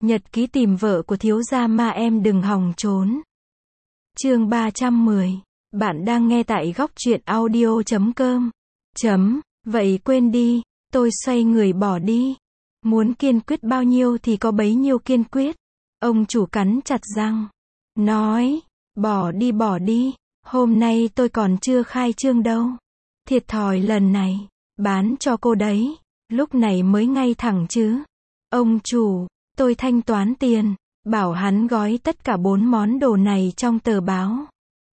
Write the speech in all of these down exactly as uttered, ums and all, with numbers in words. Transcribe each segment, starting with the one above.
Nhật ký tìm vợ của thiếu gia ma em đừng hòng trốn. Chương ba trăm mười. Bạn đang nghe tại góc truyện audio chấm com. Chấm, vậy quên đi, tôi xoay người bỏ đi. Muốn kiên quyết bao nhiêu thì có bấy nhiêu kiên quyết. Ông chủ cắn chặt răng. Nói, bỏ đi bỏ đi, hôm nay tôi còn chưa khai trương đâu. Thiệt thòi lần này, bán cho cô đấy, lúc này mới ngay thẳng chứ. Ông chủ, tôi thanh toán tiền, bảo hắn gói tất cả bốn món đồ này trong tờ báo.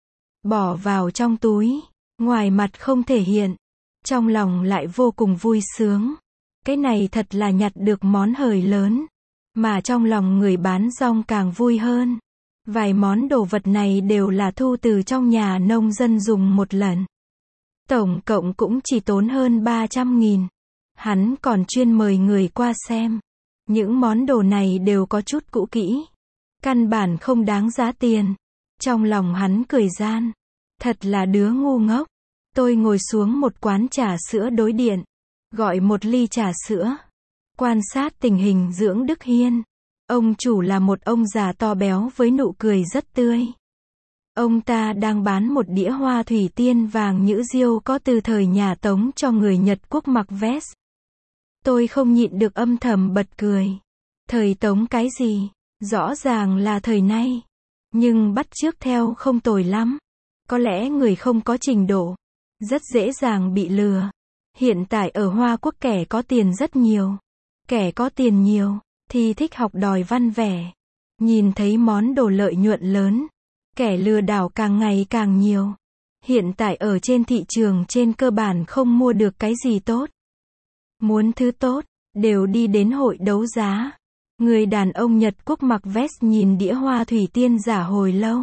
Bỏ vào trong túi, ngoài mặt không thể hiện, trong lòng lại vô cùng vui sướng. Cái này thật là nhặt được món hời lớn, mà trong lòng người bán rong càng vui hơn. Vài món đồ vật này đều là thu từ trong nhà nông dân dùng một lần. Tổng cộng cũng chỉ tốn hơn ba trăm nghìn. Hắn còn chuyên mời người qua xem. Những món đồ này đều có chút cũ kỹ. Căn bản không đáng giá tiền. Trong lòng hắn cười gian. Thật là đứa ngu ngốc. Tôi ngồi xuống một quán trà sữa đối điện. Gọi một ly trà sữa. Quan sát tình hình Dưỡng Đức Hiên. Ông chủ là một ông già to béo với nụ cười rất tươi. Ông ta đang bán một đĩa hoa thủy tiên vàng nhũ diêu có từ thời nhà Tống cho người Nhật Quốc mặc vest. Tôi không nhịn được âm thầm bật cười. Thời Tống cái gì? Rõ ràng là thời nay. Nhưng bắt chước theo không tồi lắm. Có lẽ người không có trình độ. Rất dễ dàng bị lừa. Hiện tại ở Hoa Quốc kẻ có tiền rất nhiều. Kẻ có tiền nhiều, thì thích học đòi văn vẻ. Nhìn thấy món đồ lợi nhuận lớn. Kẻ lừa đảo càng ngày càng nhiều. Hiện tại ở trên thị trường trên cơ bản không mua được cái gì tốt. Muốn thứ tốt, đều đi đến hội đấu giá. Người đàn ông Nhật Quốc mặc vest nhìn đĩa hoa thủy tiên giả hồi lâu.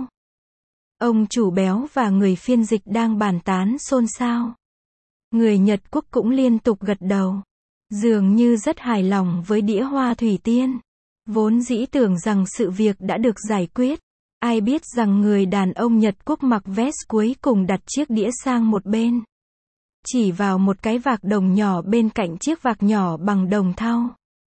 Ông chủ béo và người phiên dịch đang bàn tán xôn xao. Người Nhật Quốc cũng liên tục gật đầu. Dường như rất hài lòng với đĩa hoa thủy tiên. Vốn dĩ tưởng rằng sự việc đã được giải quyết. Ai biết rằng người đàn ông Nhật Quốc mặc vest cuối cùng đặt chiếc đĩa sang một bên. Chỉ vào một cái vạc đồng nhỏ bên cạnh chiếc vạc nhỏ bằng đồng thau.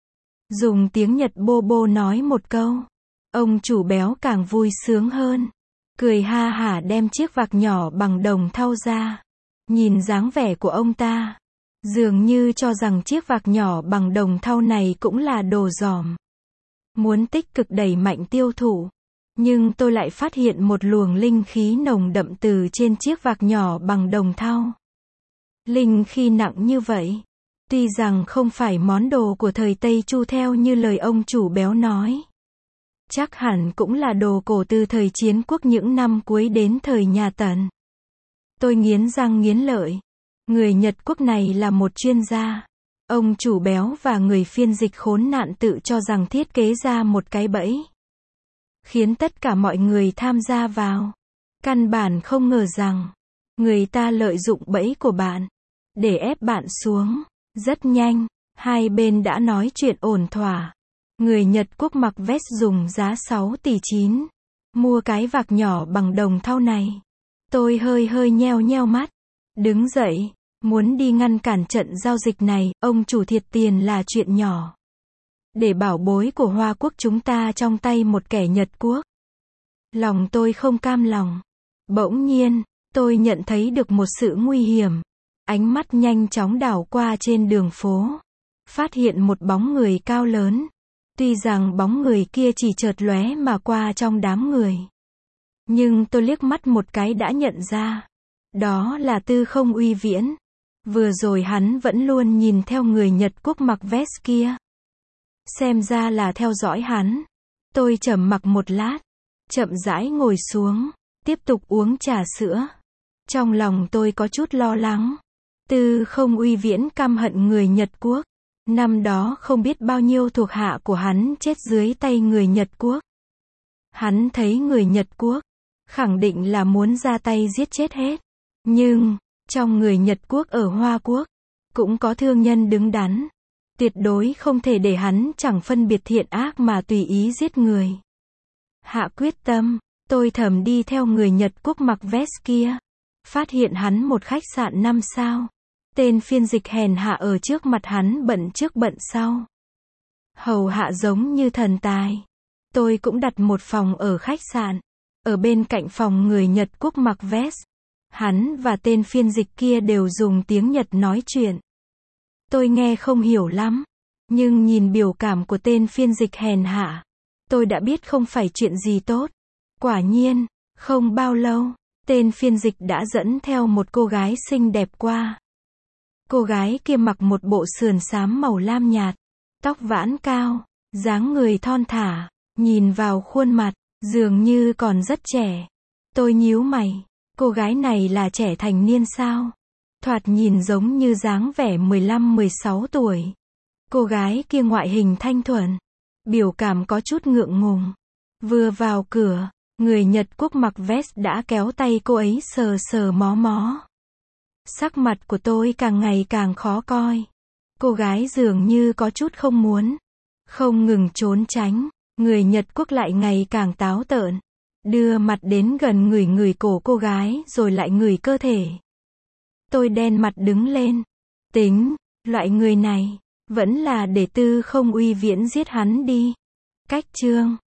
Dùng tiếng Nhật bô bô nói một câu. Ông chủ béo càng vui sướng hơn. Cười ha hả đem chiếc vạc nhỏ bằng đồng thau ra. Nhìn dáng vẻ của ông ta. Dường như cho rằng chiếc vạc nhỏ bằng đồng thau này cũng là đồ giỏm. Muốn tích cực đẩy mạnh tiêu thụ. Nhưng tôi lại phát hiện một luồng linh khí nồng đậm từ trên chiếc vạc nhỏ bằng đồng thau. Linh khí nặng như vậy. Tuy rằng không phải món đồ của thời Tây Chu theo như lời ông chủ béo nói. Chắc hẳn cũng là đồ cổ từ thời chiến quốc những năm cuối đến thời nhà Tần. Tôi nghiến răng nghiến lợi. Người Nhật Quốc này là một chuyên gia. Ông chủ béo và người phiên dịch khốn nạn tự cho rằng thiết kế ra một cái bẫy. Khiến tất cả mọi người tham gia vào. Căn bản không ngờ rằng, người ta lợi dụng bẫy của bạn, để ép bạn xuống. Rất nhanh, hai bên đã nói chuyện ổn thỏa. Người Nhật Quốc mặc vest dùng giá sáu tỷ chín. Mua cái vạc nhỏ bằng đồng thau này. Tôi hơi hơi nheo nheo mắt. Đứng dậy, muốn đi ngăn cản trận giao dịch này, ông chủ thiệt tiền là chuyện nhỏ. Để bảo bối của Hoa Quốc chúng ta trong tay một kẻ Nhật Quốc. Lòng tôi không cam lòng. Bỗng nhiên, tôi nhận thấy được một sự nguy hiểm. Ánh mắt nhanh chóng đảo qua trên đường phố. Phát hiện một bóng người cao lớn. Tuy rằng bóng người kia chỉ chợt lóe mà qua trong đám người. Nhưng tôi liếc mắt một cái đã nhận ra. Đó là Tư Không Uy Viễn. Vừa rồi hắn vẫn luôn nhìn theo người Nhật Quốc mặc vest kia. Xem ra là theo dõi hắn. Tôi trầm mặc một lát. Chậm rãi ngồi xuống. Tiếp tục uống trà sữa. Trong lòng tôi có chút lo lắng. Tư Không Uy Viễn căm hận người Nhật Quốc. Năm đó không biết bao nhiêu thuộc hạ của hắn chết dưới tay người Nhật Quốc. Hắn thấy người Nhật Quốc. Khẳng định là muốn ra tay giết chết hết. Nhưng, trong người Nhật Quốc ở Hoa Quốc, cũng có thương nhân đứng đắn. Tuyệt đối không thể để hắn chẳng phân biệt thiện ác mà tùy ý giết người. Hạ quyết tâm, tôi thầm đi theo người Nhật Quốc mặc vest kia. Phát hiện hắn một khách sạn năm sao. Tên phiên dịch hèn hạ ở trước mặt hắn bận trước bận sau. hầu hạ giống như thần tài. Tôi cũng đặt một phòng ở khách sạn. Ở bên cạnh phòng người Nhật Quốc mặc vest. Hắn và tên phiên dịch kia đều dùng tiếng Nhật nói chuyện. Tôi nghe không hiểu lắm. Nhưng nhìn biểu cảm của tên phiên dịch hèn hạ, tôi đã biết không phải chuyện gì tốt. Quả nhiên, không bao lâu, tên phiên dịch đã dẫn theo một cô gái xinh đẹp qua. Cô gái kia mặc một bộ sườn xám màu lam nhạt, tóc vãn cao, dáng người thon thả, nhìn vào khuôn mặt, dường như còn rất trẻ. Tôi nhíu mày, cô gái này là trẻ thành niên sao? Thoạt nhìn giống như dáng vẻ mười lăm mười sáu tuổi. Cô gái kia ngoại hình thanh thuần, biểu cảm có chút ngượng ngùng. Vừa vào cửa, người Nhật Quốc mặc vest đã kéo tay cô ấy sờ sờ mó mó. Sắc mặt của tôi càng ngày càng khó coi. Cô gái dường như có chút không muốn, không ngừng trốn tránh. Người Nhật Quốc lại ngày càng táo tợn, đưa mặt đến gần ngửi ngửi cổ cô gái rồi lại ngửi cơ thể. Tôi đen mặt đứng lên. Tính, loại người này, vẫn là để Tư Không Uy Viễn giết hắn đi. Cách chương